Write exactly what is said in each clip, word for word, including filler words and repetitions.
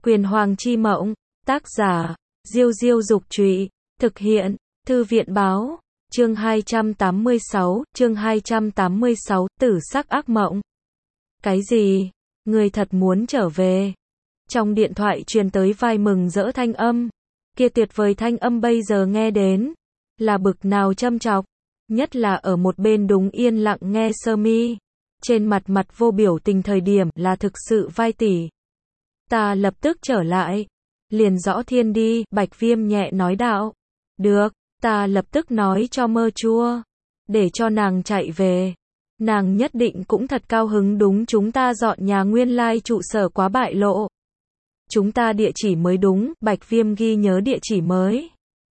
Quyền Hoàng chi mộng, tác giả, Diêu Diêu Dục Trụy, thực hiện, Thư viện Báo, chương hai trăm tám mươi sáu, chương hai trăm tám mươi sáu, tử sắc ác mộng. Cái gì? Người thật muốn trở về? Trong điện thoại truyền tới vai mừng rỡ thanh âm. Kia tuyệt vời thanh âm bây giờ nghe đến, là bực nào châm chọc, nhất là ở một bên đúng yên lặng nghe sơ mi. Trên mặt mặt vô biểu tình thời điểm là thực sự vai tỷ. Ta lập tức trở lại. Liền rõ thiên đi, Bạch Viêm nhẹ nói đạo. Được, ta lập tức nói cho Mơ Chua. Để cho nàng chạy về. Nàng nhất định cũng thật cao hứng đúng chúng ta dọn nhà nguyên lai trụ sở quá bại lộ. Chúng ta địa chỉ mới đúng, Bạch Viêm ghi nhớ địa chỉ mới.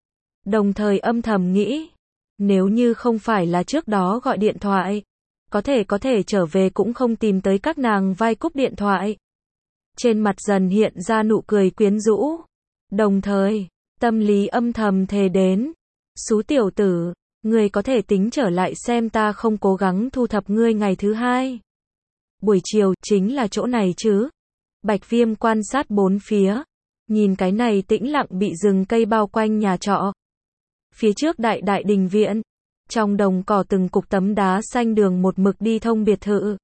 Đồng thời âm thầm nghĩ. Nếu như không phải là trước đó gọi điện thoại. Có thể có thể trở về cũng không tìm tới các nàng vai cúp điện thoại. Trên mặt dần hiện ra nụ cười quyến rũ. Đồng thời, tâm lý âm thầm thề đến. Xú tiểu tử, ngươi có thể tính trở lại xem ta không cố gắng thu thập ngươi ngày thứ hai. Buổi chiều, chính là chỗ này chứ. Bạch Viêm quan sát bốn phía. Nhìn cái này tĩnh lặng bị rừng cây bao quanh nhà trọ. Phía trước đại đại đình viện. Trong đồng cỏ từng cục tấm đá xanh đường một mực đi thông biệt thự.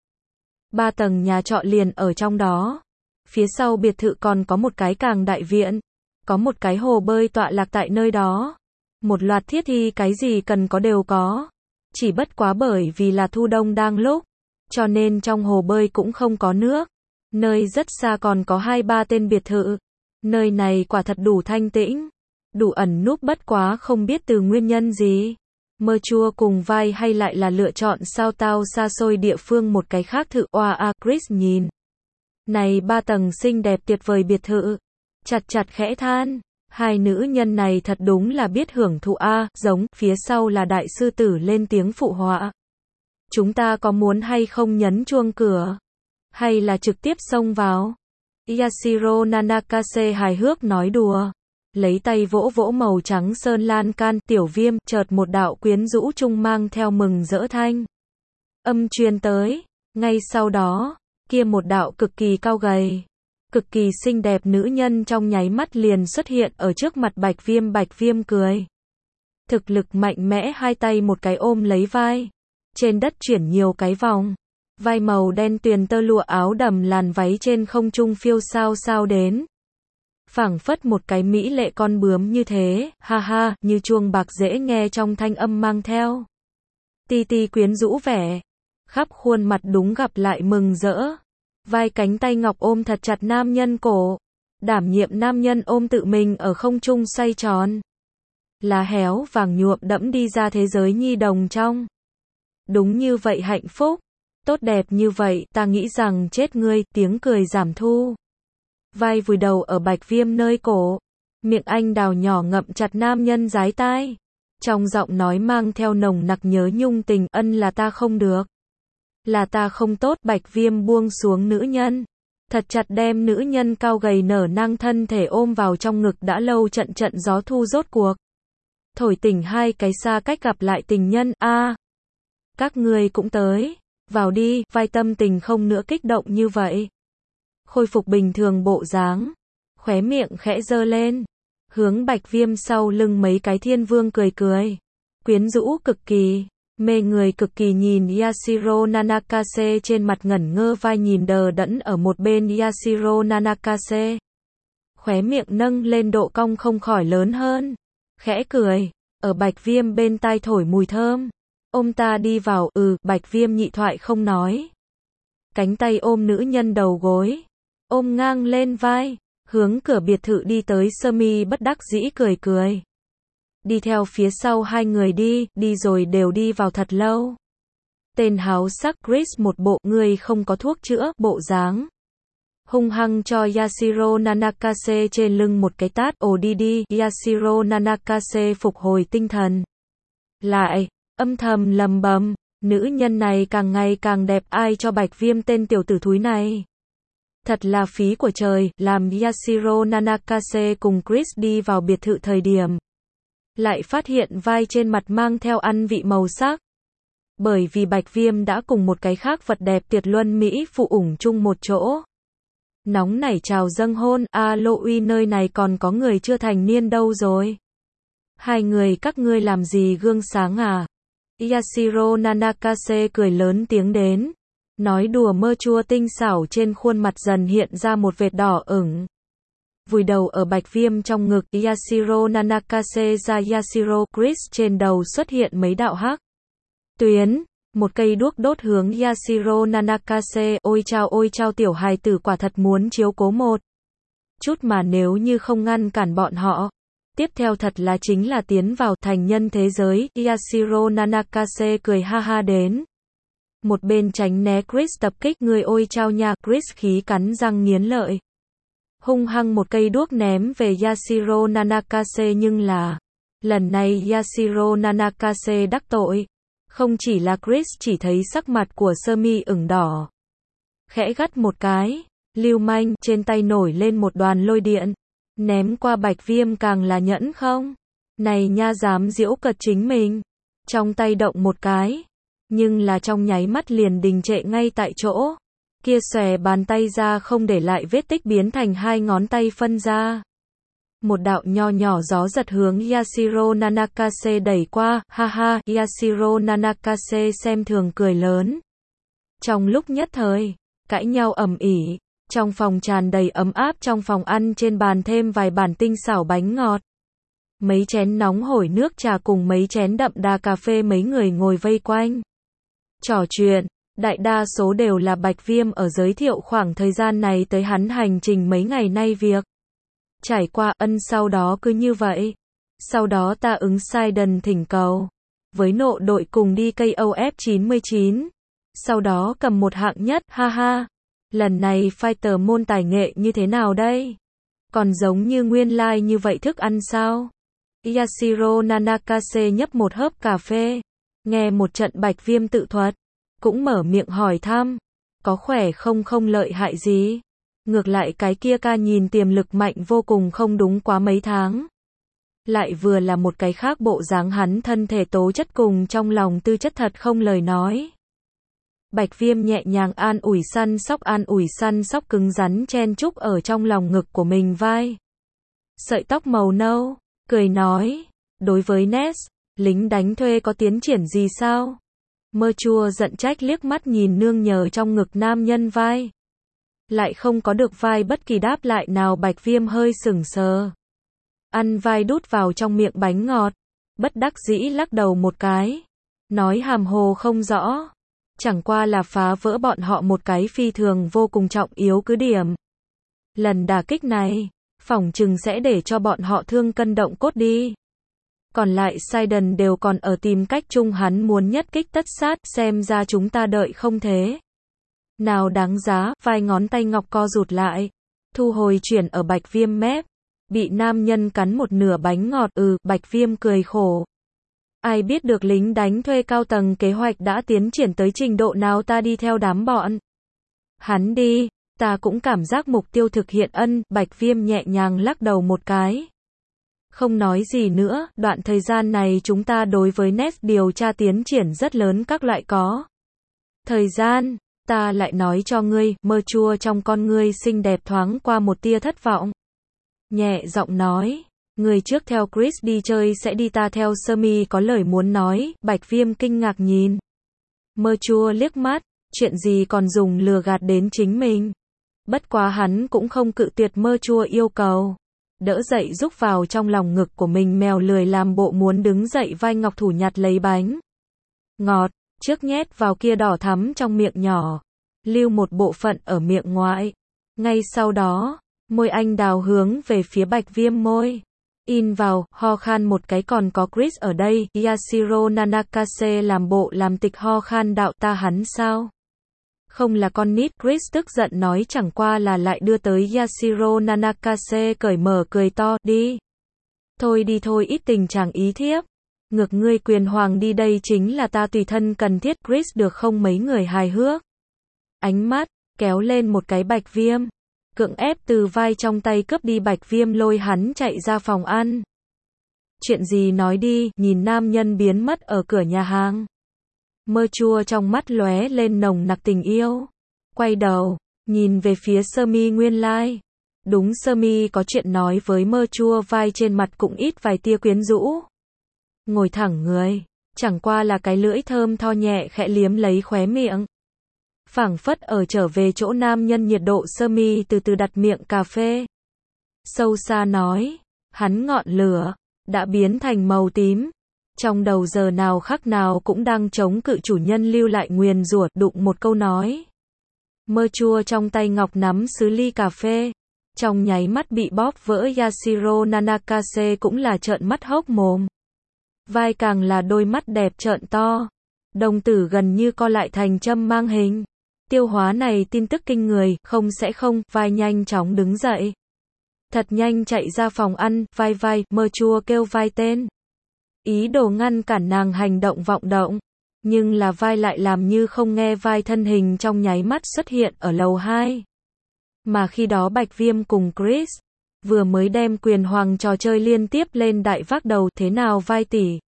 Ba tầng nhà trọ liền ở trong đó. Phía sau biệt thự còn có một cái càng đại viện. Có một cái hồ bơi tọa lạc tại nơi đó. Một loạt thiết thi cái gì cần có đều có. Chỉ bất quá bởi vì là thu đông đang lúc. Cho nên trong hồ bơi cũng không có nước. Nơi rất xa còn có hai ba tên biệt thự. Nơi này quả thật đủ thanh tĩnh. Đủ ẩn núp bất quá không biết từ nguyên nhân gì. Mơ Chua cùng vai hay lại là lựa chọn sao tao xa xôi địa phương một cái khác thự oa a Chris nhìn. Này ba tầng xinh đẹp tuyệt vời biệt thự. Chặt chặt khẽ than. Hai nữ nhân này thật đúng là biết hưởng thụ a, giống, phía sau là đại sư tử lên tiếng phụ họa. Chúng ta có muốn hay không nhấn chuông cửa? Hay là trực tiếp xông vào? Yashiro Nanakase hài hước nói đùa. Lấy tay vỗ vỗ màu trắng sơn lan can, Tiểu Viêm, chợt một đạo quyến rũ trung mang theo mừng rỡ thanh. Âm truyền tới. Ngay sau đó, kia một đạo cực kỳ cao gầy, cực kỳ xinh đẹp nữ nhân trong nháy mắt liền xuất hiện ở trước mặt Bạch Viêm. Bạch Viêm cười. Thực lực mạnh mẽ hai tay một cái ôm lấy vai. Trên đất chuyển nhiều cái vòng. Vai màu đen tuyền tơ lụa áo đầm làn váy trên không trung phiêu sao sao đến. Phảng phất một cái mỹ lệ con bướm như thế, ha ha, như chuông bạc dễ nghe trong thanh âm mang theo. Ti ti quyến rũ vẻ. Khắp khuôn mặt đúng gặp lại mừng rỡ. Vai cánh tay ngọc ôm thật chặt nam nhân cổ. Đảm nhiệm nam nhân ôm tự mình ở không trung xoay tròn. Lá héo vàng nhuộm đẫm đi ra thế giới nhi đồng trong. Đúng như vậy hạnh phúc. Tốt đẹp như vậy, ta nghĩ rằng chết ngươi, tiếng cười giảm thu. Vai vùi đầu ở Bạch Viêm nơi cổ. Miệng anh đào nhỏ ngậm chặt nam nhân dái tai. Trong giọng nói mang theo nồng nặc nhớ nhung tình, ân là ta không được. Là ta không tốt. Bạch Viêm buông xuống nữ nhân. Thật chặt đem nữ nhân cao gầy nở nang thân thể ôm vào trong ngực đã lâu. Trận trận gió thu rốt cuộc. Thổi tỉnh hai cái xa cách gặp lại tình nhân. A, à, các ngươi cũng tới. Vào đi. Vai tâm tình không nữa kích động như vậy. Khôi phục bình thường bộ dáng. Khóe miệng khẽ giơ lên. Hướng Bạch Viêm sau lưng mấy cái thiên vương cười cười. Quyến rũ cực kỳ. Mê người cực kỳ nhìn Yashiro Nanakase trên mặt ngẩn ngơ. Vai nhìn đờ đẫn ở một bên Yashiro Nanakase. Khóe miệng nâng lên độ cong không khỏi lớn hơn. Khẽ cười. Ở Bạch Viêm bên tai thổi mùi thơm. Ôm ta đi vào. Ừ, Bạch Viêm nhị thoại không nói. Cánh tay ôm nữ nhân đầu gối. Ôm ngang lên vai. Hướng cửa biệt thự đi tới. Sơ mi bất đắc dĩ cười cười. Đi theo phía sau hai người đi. Đi rồi đều đi vào thật lâu. Tên háo sắc Chris một bộ người không có thuốc chữa bộ dáng. Hung hăng cho Yashiro Nanakase trên lưng một cái tát. Ồ đi đi. Yashiro Nanakase phục hồi tinh thần. Lại, âm thầm lầm bầm. Nữ nhân này càng ngày càng đẹp, ai cho Bạch Viêm tên tiểu tử thúi này. Thật là phí của trời. Làm Yashiro Nanakase cùng Chris đi vào biệt thự thời điểm. Lại phát hiện vai trên mặt mang theo ăn vị màu sắc. Bởi vì Bạch Viêm đã cùng một cái khác vật đẹp tuyệt luân Mỹ phụ ủng chung một chỗ. Nóng nảy chào dâng hôn, alo uy nơi này còn có người chưa thành niên đâu rồi. Hai người các ngươi làm gì gương sáng à? Yashiro Nanakase cười lớn tiếng đến. Nói đùa mơ chua tinh xảo trên khuôn mặt dần hiện ra một vệt đỏ ửng. Vùi đầu ở Bạch Viêm trong ngực, Yashiro Nanakase ra Yashiro Chris trên đầu xuất hiện mấy đạo hắc tuyến. Một cây đuốc đốt hướng Yashiro Nanakase, ôi chao ôi chao tiểu hài tử quả thật muốn chiếu cố một chút mà nếu như không ngăn cản bọn họ. Tiếp theo thật là chính là tiến vào thành nhân thế giới, Yashiro Nanakase cười ha ha đến. Một bên tránh né Chris tập kích người ôi chao nha, Chris khí cắn răng nghiến lợi. Hung hăng một cây đuốc ném về Yashiro Nanakase nhưng là, lần này Yashiro Nanakase đắc tội. Không chỉ là Chris chỉ thấy sắc mặt của sơ mi ửng đỏ. Khẽ gắt một cái, lưu manh, trên tay nổi lên một đoàn lôi điện. Ném qua Bạch Viêm càng là nhẫn không? Này nha dám giễu cợt chính mình. Trong tay động một cái. Nhưng là trong nháy mắt liền đình trệ ngay tại chỗ. Kia xòe bàn tay ra không để lại vết tích biến thành hai ngón tay phân ra. Một đạo nho nhỏ gió giật hướng Yashiro Nanakase đẩy qua, ha ha, Yashiro Nanakase xem thường cười lớn. Trong lúc nhất thời, cãi nhau ầm ĩ, trong phòng tràn đầy ấm áp, trong phòng ăn trên bàn thêm vài bản tinh xảo bánh ngọt. Mấy chén nóng hổi nước trà cùng mấy chén đậm đà cà phê, mấy người ngồi vây quanh. Trò chuyện, đại đa số đều là Bạch Viêm ở giới thiệu khoảng thời gian này tới hắn hành trình mấy ngày nay việc. Trải qua ân sau đó cứ như vậy. Sau đó ta ứng Sidon thỉnh cầu. Với nộ đội cùng đi ca o ép chín mươi chín. Sau đó cầm một hạng nhất, ha ha. Lần này fighter môn tài nghệ như thế nào đây? Còn giống như nguyên lai like như vậy thức ăn sao? Yashiro Nanakase nhấp một hớp cà phê. Nghe một trận Bạch Viêm tự thuật. Cũng mở miệng hỏi thăm. Có khỏe không, không lợi hại gì? Ngược lại cái kia ca nhìn tiềm lực mạnh vô cùng, không đúng quá mấy tháng. Lại vừa là một cái khác bộ dáng, hắn thân thể tố chất cùng trong lòng tư chất thật không lời nói. Bạch Viêm nhẹ nhàng an ủi săn sóc an ủi săn sóc cứng rắn chen chúc ở trong lòng ngực của mình vai. Sợi tóc màu nâu, cười nói, đối với Ness, lính đánh thuê có tiến triển gì sao? Mơ chua giận trách liếc mắt nhìn nương nhờ trong ngực nam nhân vai. Lại không có được vai bất kỳ đáp lại nào. Bạch Viêm hơi sững sờ. Ăn vai đút vào trong miệng bánh ngọt. Bất đắc dĩ lắc đầu một cái. Nói hàm hồ không rõ. Chẳng qua là phá vỡ bọn họ một cái phi thường vô cùng trọng yếu cứ điểm. Lần đả kích này, phỏng chừng sẽ để cho bọn họ thương cân động cốt đi. Còn lại Sidon đều còn ở tìm cách chung, hắn muốn nhất kích tất sát, xem ra chúng ta đợi không thế. Nào đáng giá, vai ngón tay ngọc co rụt lại. Thu hồi chuyển ở Bạch Viêm mép. Bị nam nhân cắn một nửa bánh ngọt, ừ, Bạch Viêm cười khổ. Ai biết được lính đánh thuê cao tầng kế hoạch đã tiến triển tới trình độ nào, ta đi theo đám bọn hắn đi, ta cũng cảm giác mục tiêu thực hiện ân, Bạch Viêm nhẹ nhàng lắc đầu một cái. Không nói gì nữa, đoạn thời gian này chúng ta đối với Ness điều tra tiến triển rất lớn, các loại có. Thời gian, ta lại nói cho ngươi, mơ chua trong con ngươi xinh đẹp thoáng qua một tia thất vọng. Nhẹ giọng nói, người trước theo Chris đi chơi sẽ đi, ta theo Semi có lời muốn nói. Bạch Viêm kinh ngạc nhìn mơ chua liếc mắt, chuyện gì còn dùng lừa gạt đến chính mình. Bất quá hắn cũng không cự tuyệt mơ chua yêu cầu. Đỡ dậy rúc vào trong lòng ngực của mình, mèo lười làm bộ muốn đứng dậy, vai ngọc thủ nhặt lấy bánh ngọt, trước nhét vào kia đỏ thắm trong miệng nhỏ, lưu một bộ phận ở miệng ngoại. Ngay sau đó, môi anh đào hướng về phía Bạch Viêm môi in vào, ho khan một cái, còn có Chris ở đây. Yashiro Nanakase làm bộ làm tịch ho khan, đạo ta hắn sao? Không là con nít. Chris tức giận nói, chẳng qua là lại đưa tới. Yashiro Nanakase cởi mở cười to, đi. Thôi đi thôi, ít tình trạng ý thiếp. Ngược ngươi quyền hoàng đi, đây chính là ta tùy thân cần thiết. Chris được không? Mấy người hài hước. Ánh mắt, kéo lên một cái Bạch Viêm. Cưỡng ép từ vai trong tay cướp đi. Bạch Viêm lôi hắn chạy ra phòng ăn. Chuyện gì nói đi, nhìn nam nhân biến mất ở cửa nhà hàng. Mơ chua trong mắt lóe lên nồng nặc tình yêu. Quay đầu, nhìn về phía Sơ Mi nguyên lai. Đúng, Sơ Mi có chuyện nói với Mơ Chua, vai trên mặt cũng ít vài tia quyến rũ. Ngồi thẳng người, chẳng qua là cái lưỡi thơm tho nhẹ khẽ liếm lấy khóe miệng. Phảng phất ở trở về chỗ nam nhân nhiệt độ. Sơ Mi từ từ đặt miệng cà phê. Sâu xa nói, hắn ngọn lửa đã biến thành màu tím. Trong đầu giờ nào khắc nào cũng đang chống cự chủ nhân lưu lại nguyền rủa. Đụng một câu nói. Mơ Chua trong tay ngọc nắm sứ ly cà phê, trong nháy mắt bị bóp vỡ. Yashiro Nanakase cũng là trợn mắt hốc mồm. Vai càng là đôi mắt đẹp trợn to, đồng tử gần như co lại thành châm mang hình. Tiêu hóa này tin tức kinh người, không sẽ không. Vai nhanh chóng đứng dậy, thật nhanh chạy ra phòng ăn. Vai vai, Mơ Chua kêu vai tên, ý đồ ngăn cản nàng hành động vọng động. Nhưng là vai lại làm như không nghe. Vai thân hình trong nháy mắt xuất hiện ở lầu hai. Mà khi đó Bạch Viêm cùng Chris vừa mới đem quyền hoàng trò chơi liên tiếp lên đại vác đầu. Thế nào vai tỷ?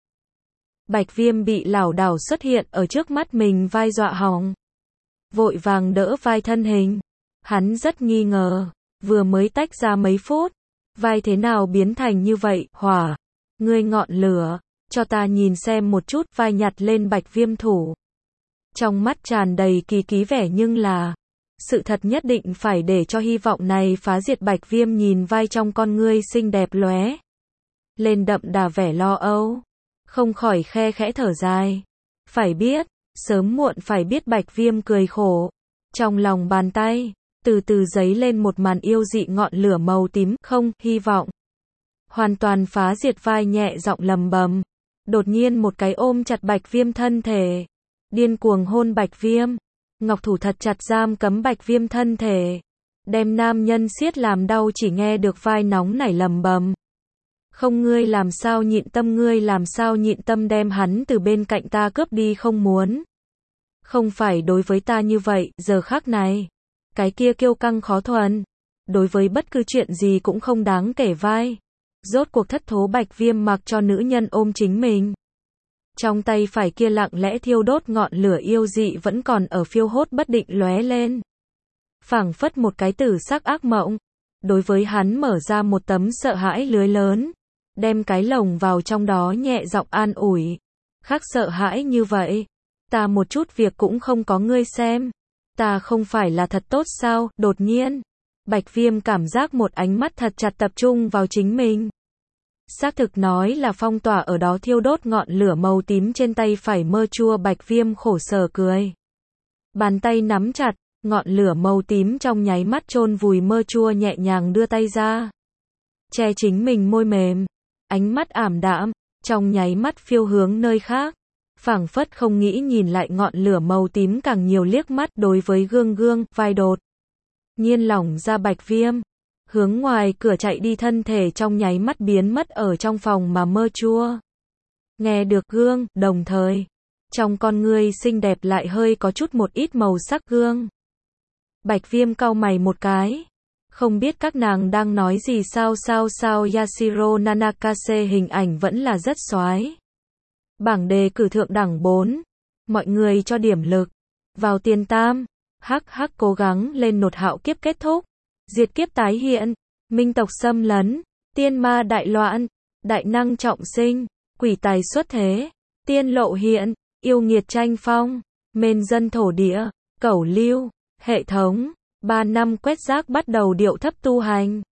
Bạch Viêm bị lảo đảo xuất hiện ở trước mắt mình. Vai dọa hỏng, vội vàng đỡ vai thân hình. Hắn rất nghi ngờ, vừa mới tách ra mấy phút, vai thế nào biến thành như vậy? Hỏa, ngươi ngọn lửa, cho ta nhìn xem một chút. Vai nhặt lên Bạch Viêm thủ, trong mắt tràn đầy kỳ ký vẻ, nhưng là sự thật nhất định phải để cho hy vọng này phá diệt. Bạch Viêm nhìn vai trong con ngươi xinh đẹp lóe lên đậm đà vẻ lo âu, không khỏi khe khẽ thở dài. Phải biết, sớm muộn phải biết. Bạch Viêm cười khổ, trong lòng bàn tay từ từ giấy lên một màn yêu dị. Ngọn lửa màu tím, không, hy vọng hoàn toàn phá diệt. Vai nhẹ giọng lầm bầm, đột nhiên một cái ôm chặt Bạch Viêm thân thể, điên cuồng hôn Bạch Viêm. Ngọc thủ thật chặt giam cấm Bạch Viêm thân thể, đem nam nhân siết làm đau. Chỉ nghe được vai nóng nảy lầm bầm, không, ngươi làm sao nhịn tâm, ngươi làm sao nhịn tâm đem hắn từ bên cạnh ta cướp đi? Không muốn, không phải đối với ta như vậy. Giờ khắc này, cái kia kiêu căng khó thuần, đối với bất cứ chuyện gì cũng không đáng kể vai, rốt cuộc thất thố. Bạch Viêm mặc cho nữ nhân ôm chính mình, trong tay phải kia lặng lẽ thiêu đốt ngọn lửa yêu dị vẫn còn ở phiêu hốt bất định lóe lên, phảng phất một cái tử sắc ác mộng. Đối với hắn mở ra một tấm sợ hãi lưới lớn, đem cái lồng vào trong đó, nhẹ giọng an ủi. Khác sợ hãi như vậy, ta một chút việc cũng không có, ngươi xem, ta không phải là thật tốt sao? Đột nhiên, Bạch Viêm cảm giác một ánh mắt thật chặt tập trung vào chính mình. Xác thực nói là phong tỏa ở đó thiêu đốt ngọn lửa màu tím trên tay phải Mơ Chua. Bạch Viêm khổ sở cười, bàn tay nắm chặt, ngọn lửa màu tím trong nháy mắt chôn vùi. Mơ Chua nhẹ nhàng đưa tay ra, che chính mình môi mềm, ánh mắt ảm đạm, trong nháy mắt phiêu hướng nơi khác, phảng phất không nghĩ nhìn lại ngọn lửa màu tím càng nhiều. Liếc mắt đối với gương gương, vai đột nhiên lỏng ra. Bạch Viêm hướng ngoài cửa chạy đi, thân thể trong nháy mắt biến mất ở trong phòng mà Mơ Chua nghe được gương, đồng thời trong con ngươi xinh đẹp lại hơi có chút một ít màu sắc gương. Bạch Viêm cau mày một cái, không biết các nàng đang nói gì. Sao sao sao? Yashiro Nanakase hình ảnh vẫn là rất xoái. Bảng đề cử thượng đẳng bốn, mọi người cho điểm lực vào tiền tam. Hắc hắc, cố gắng lên nột. Hạo kiếp kết thúc, diệt kiếp tái hiện, minh tộc xâm lấn, tiên ma đại loạn, đại năng trọng sinh, quỷ tài xuất thế, tiên lộ hiện, yêu nghiệt tranh phong, mên dân thổ địa, cẩu lưu, hệ thống, ba năm quét rác bắt đầu điệu thấp tu hành.